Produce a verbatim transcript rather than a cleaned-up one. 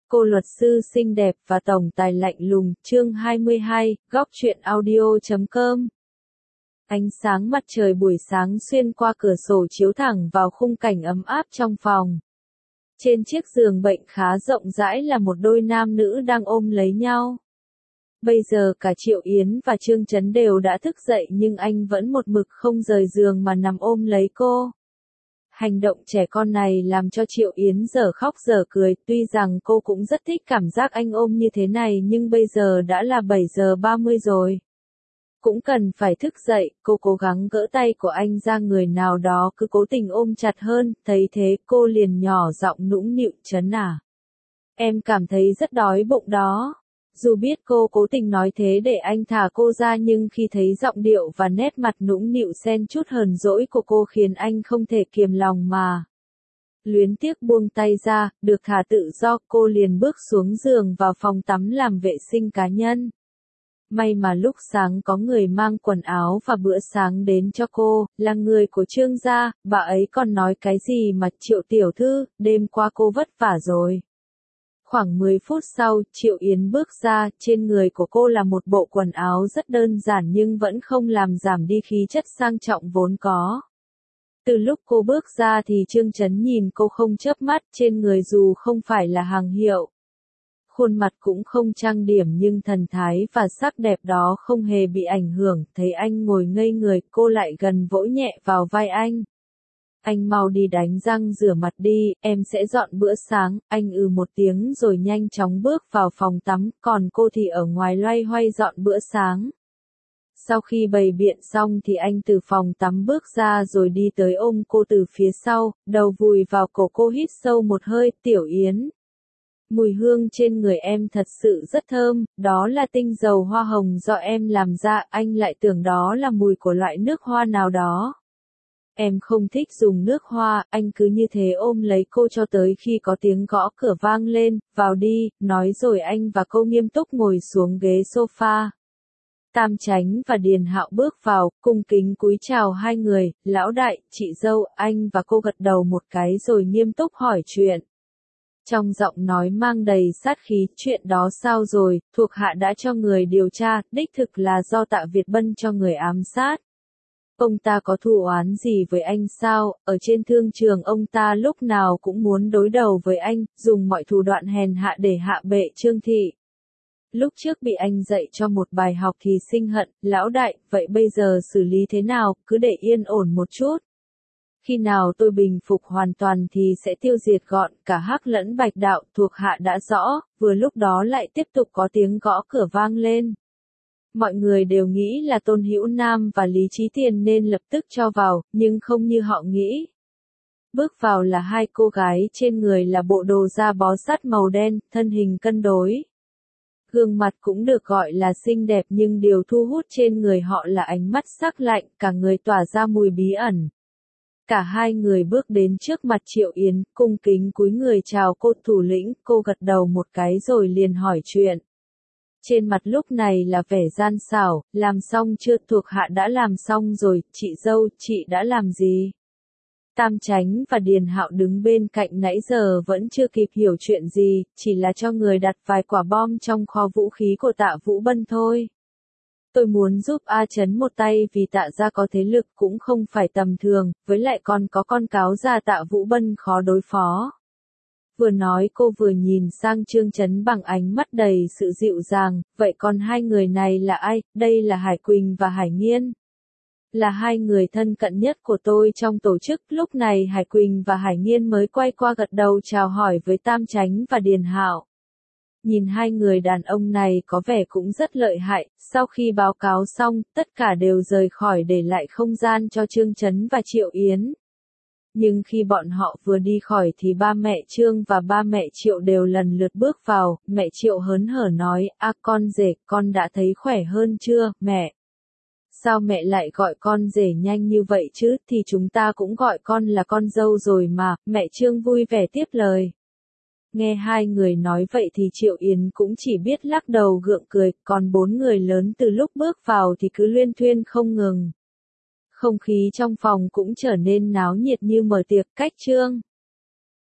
Cô luật sư xinh đẹp và tổng tài lạnh lùng, chương hai mươi hai, góc truyện audio chấm com. Ánh sáng mặt trời buổi sáng xuyên qua cửa sổ chiếu thẳng vào khung cảnh ấm áp trong phòng. Trên chiếc giường bệnh khá rộng rãi là một đôi nam nữ đang ôm lấy nhau. Bây giờ cả Triệu Yến và Trương Chấn đều đã thức dậy nhưng anh vẫn một mực không rời giường mà nằm ôm lấy cô. Hành động trẻ con này làm cho Triệu Yến dở khóc dở cười, tuy rằng cô cũng rất thích cảm giác anh ôm như thế này nhưng bây giờ đã là bảy giờ ba mươi rồi. Cũng cần phải thức dậy, cô cố gắng gỡ tay của anh ra, người nào đó cứ cố tình ôm chặt hơn, thấy thế cô liền nhỏ giọng nũng nịu, Chấn à. Em cảm thấy rất đói bụng đó. Dù biết cô cố tình nói thế để anh thả cô ra nhưng khi thấy giọng điệu và nét mặt nũng nịu xen chút hờn dỗi của cô khiến anh không thể kiềm lòng mà. Luyến tiếc buông tay ra, được thả tự do, cô liền bước xuống giường vào phòng tắm làm vệ sinh cá nhân. May mà lúc sáng có người mang quần áo và bữa sáng đến cho cô, là người của Trương gia, bà ấy còn nói cái gì mà Triệu tiểu thư, đêm qua cô vất vả rồi. Khoảng mười phút sau, Triệu Yến bước ra, trên người của cô là một bộ quần áo rất đơn giản nhưng vẫn không làm giảm đi khí chất sang trọng vốn có. Từ lúc cô bước ra thì Trương Chấn nhìn cô không chớp mắt, trên người dù không phải là hàng hiệu. Khuôn mặt cũng không trang điểm nhưng thần thái và sắc đẹp đó không hề bị ảnh hưởng, thấy anh ngồi ngây người, cô lại gần vỗ nhẹ vào vai anh. Anh mau đi đánh răng rửa mặt đi, em sẽ dọn bữa sáng, anh ừ một tiếng rồi nhanh chóng bước vào phòng tắm, còn cô thì ở ngoài loay hoay dọn bữa sáng. Sau khi bày biện xong thì anh từ phòng tắm bước ra rồi đi tới ôm cô từ phía sau, đầu vùi vào cổ cô, hít sâu một hơi, Tiểu Yến. Mùi hương trên người em thật sự rất thơm, đó là tinh dầu hoa hồng do em làm ra, anh lại tưởng đó là mùi của loại nước hoa nào đó. Em không thích dùng nước hoa, anh cứ như thế ôm lấy cô cho tới khi có tiếng gõ cửa vang lên, vào đi, nói rồi anh và cô nghiêm túc ngồi xuống ghế sofa. Tam Chánh và Điền Hạo bước vào, cung kính cúi chào hai người, lão đại, chị dâu, anh và cô gật đầu một cái rồi nghiêm túc hỏi chuyện. Trong giọng nói mang đầy sát khí, chuyện đó sao rồi, thuộc hạ đã cho người điều tra, đích thực là do Tạ Việt Bân cho người ám sát. Ông ta có thù oán gì với anh sao, ở trên thương trường ông ta lúc nào cũng muốn đối đầu với anh, dùng mọi thủ đoạn hèn hạ để hạ bệ Trương thị. Lúc trước bị anh dạy cho một bài học thì sinh hận, lão đại, vậy bây giờ xử lý thế nào, cứ để yên ổn một chút. Khi nào tôi bình phục hoàn toàn thì sẽ tiêu diệt gọn cả Hắc lẫn Bạch đạo, thuộc hạ đã rõ, vừa lúc đó lại tiếp tục có tiếng gõ cửa vang lên. Mọi người đều nghĩ là Tôn Hữu Nam và Lý Chí Tiền nên lập tức cho vào, nhưng không như họ nghĩ. Bước vào là hai cô gái, trên người là bộ đồ da bó sát màu đen, thân hình cân đối. Gương mặt cũng được gọi là xinh đẹp nhưng điều thu hút trên người họ là ánh mắt sắc lạnh, cả người tỏa ra mùi bí ẩn. Cả hai người bước đến trước mặt Triệu Yến, cung kính cúi người chào cô thủ lĩnh, cô gật đầu một cái rồi liền hỏi chuyện. Trên mặt lúc này là vẻ gian xảo, làm xong chưa, thuộc hạ đã làm xong rồi, chị dâu, chị đã làm gì? Tam Chánh và Điền Hạo đứng bên cạnh nãy giờ vẫn chưa kịp hiểu chuyện gì, chỉ là cho người đặt vài quả bom trong kho vũ khí của Tạ Vũ Bân thôi. Tôi muốn giúp A Chấn một tay vì Tạ gia có thế lực cũng không phải tầm thường, với lại còn có con cáo già Tạ Vũ Bân khó đối phó. Vừa nói cô vừa nhìn sang Trương Chấn bằng ánh mắt đầy sự dịu dàng, vậy còn hai người này là ai? Đây là Hải Quỳnh và Hải Nghiên. Là hai người thân cận nhất của tôi trong tổ chức, lúc này Hải Quỳnh và Hải Nghiên mới quay qua gật đầu chào hỏi với Tam Chánh và Điền Hạo. Nhìn hai người đàn ông này có vẻ cũng rất lợi hại, sau khi báo cáo xong, tất cả đều rời khỏi để lại không gian cho Trương Chấn và Triệu Yến. Nhưng khi bọn họ vừa đi khỏi thì ba mẹ Trương và ba mẹ Triệu đều lần lượt bước vào, mẹ Triệu hớn hở nói, a con rể, con đã thấy khỏe hơn chưa, mẹ? Sao mẹ lại gọi con rể nhanh như vậy chứ, thì chúng ta cũng gọi con là con dâu rồi mà, mẹ Trương vui vẻ tiếp lời. Nghe hai người nói vậy thì Triệu Yến cũng chỉ biết lắc đầu gượng cười, còn bốn người lớn từ lúc bước vào thì cứ luyên thuyên không ngừng. Không khí trong phòng cũng trở nên náo nhiệt như mở tiệc, cách Trương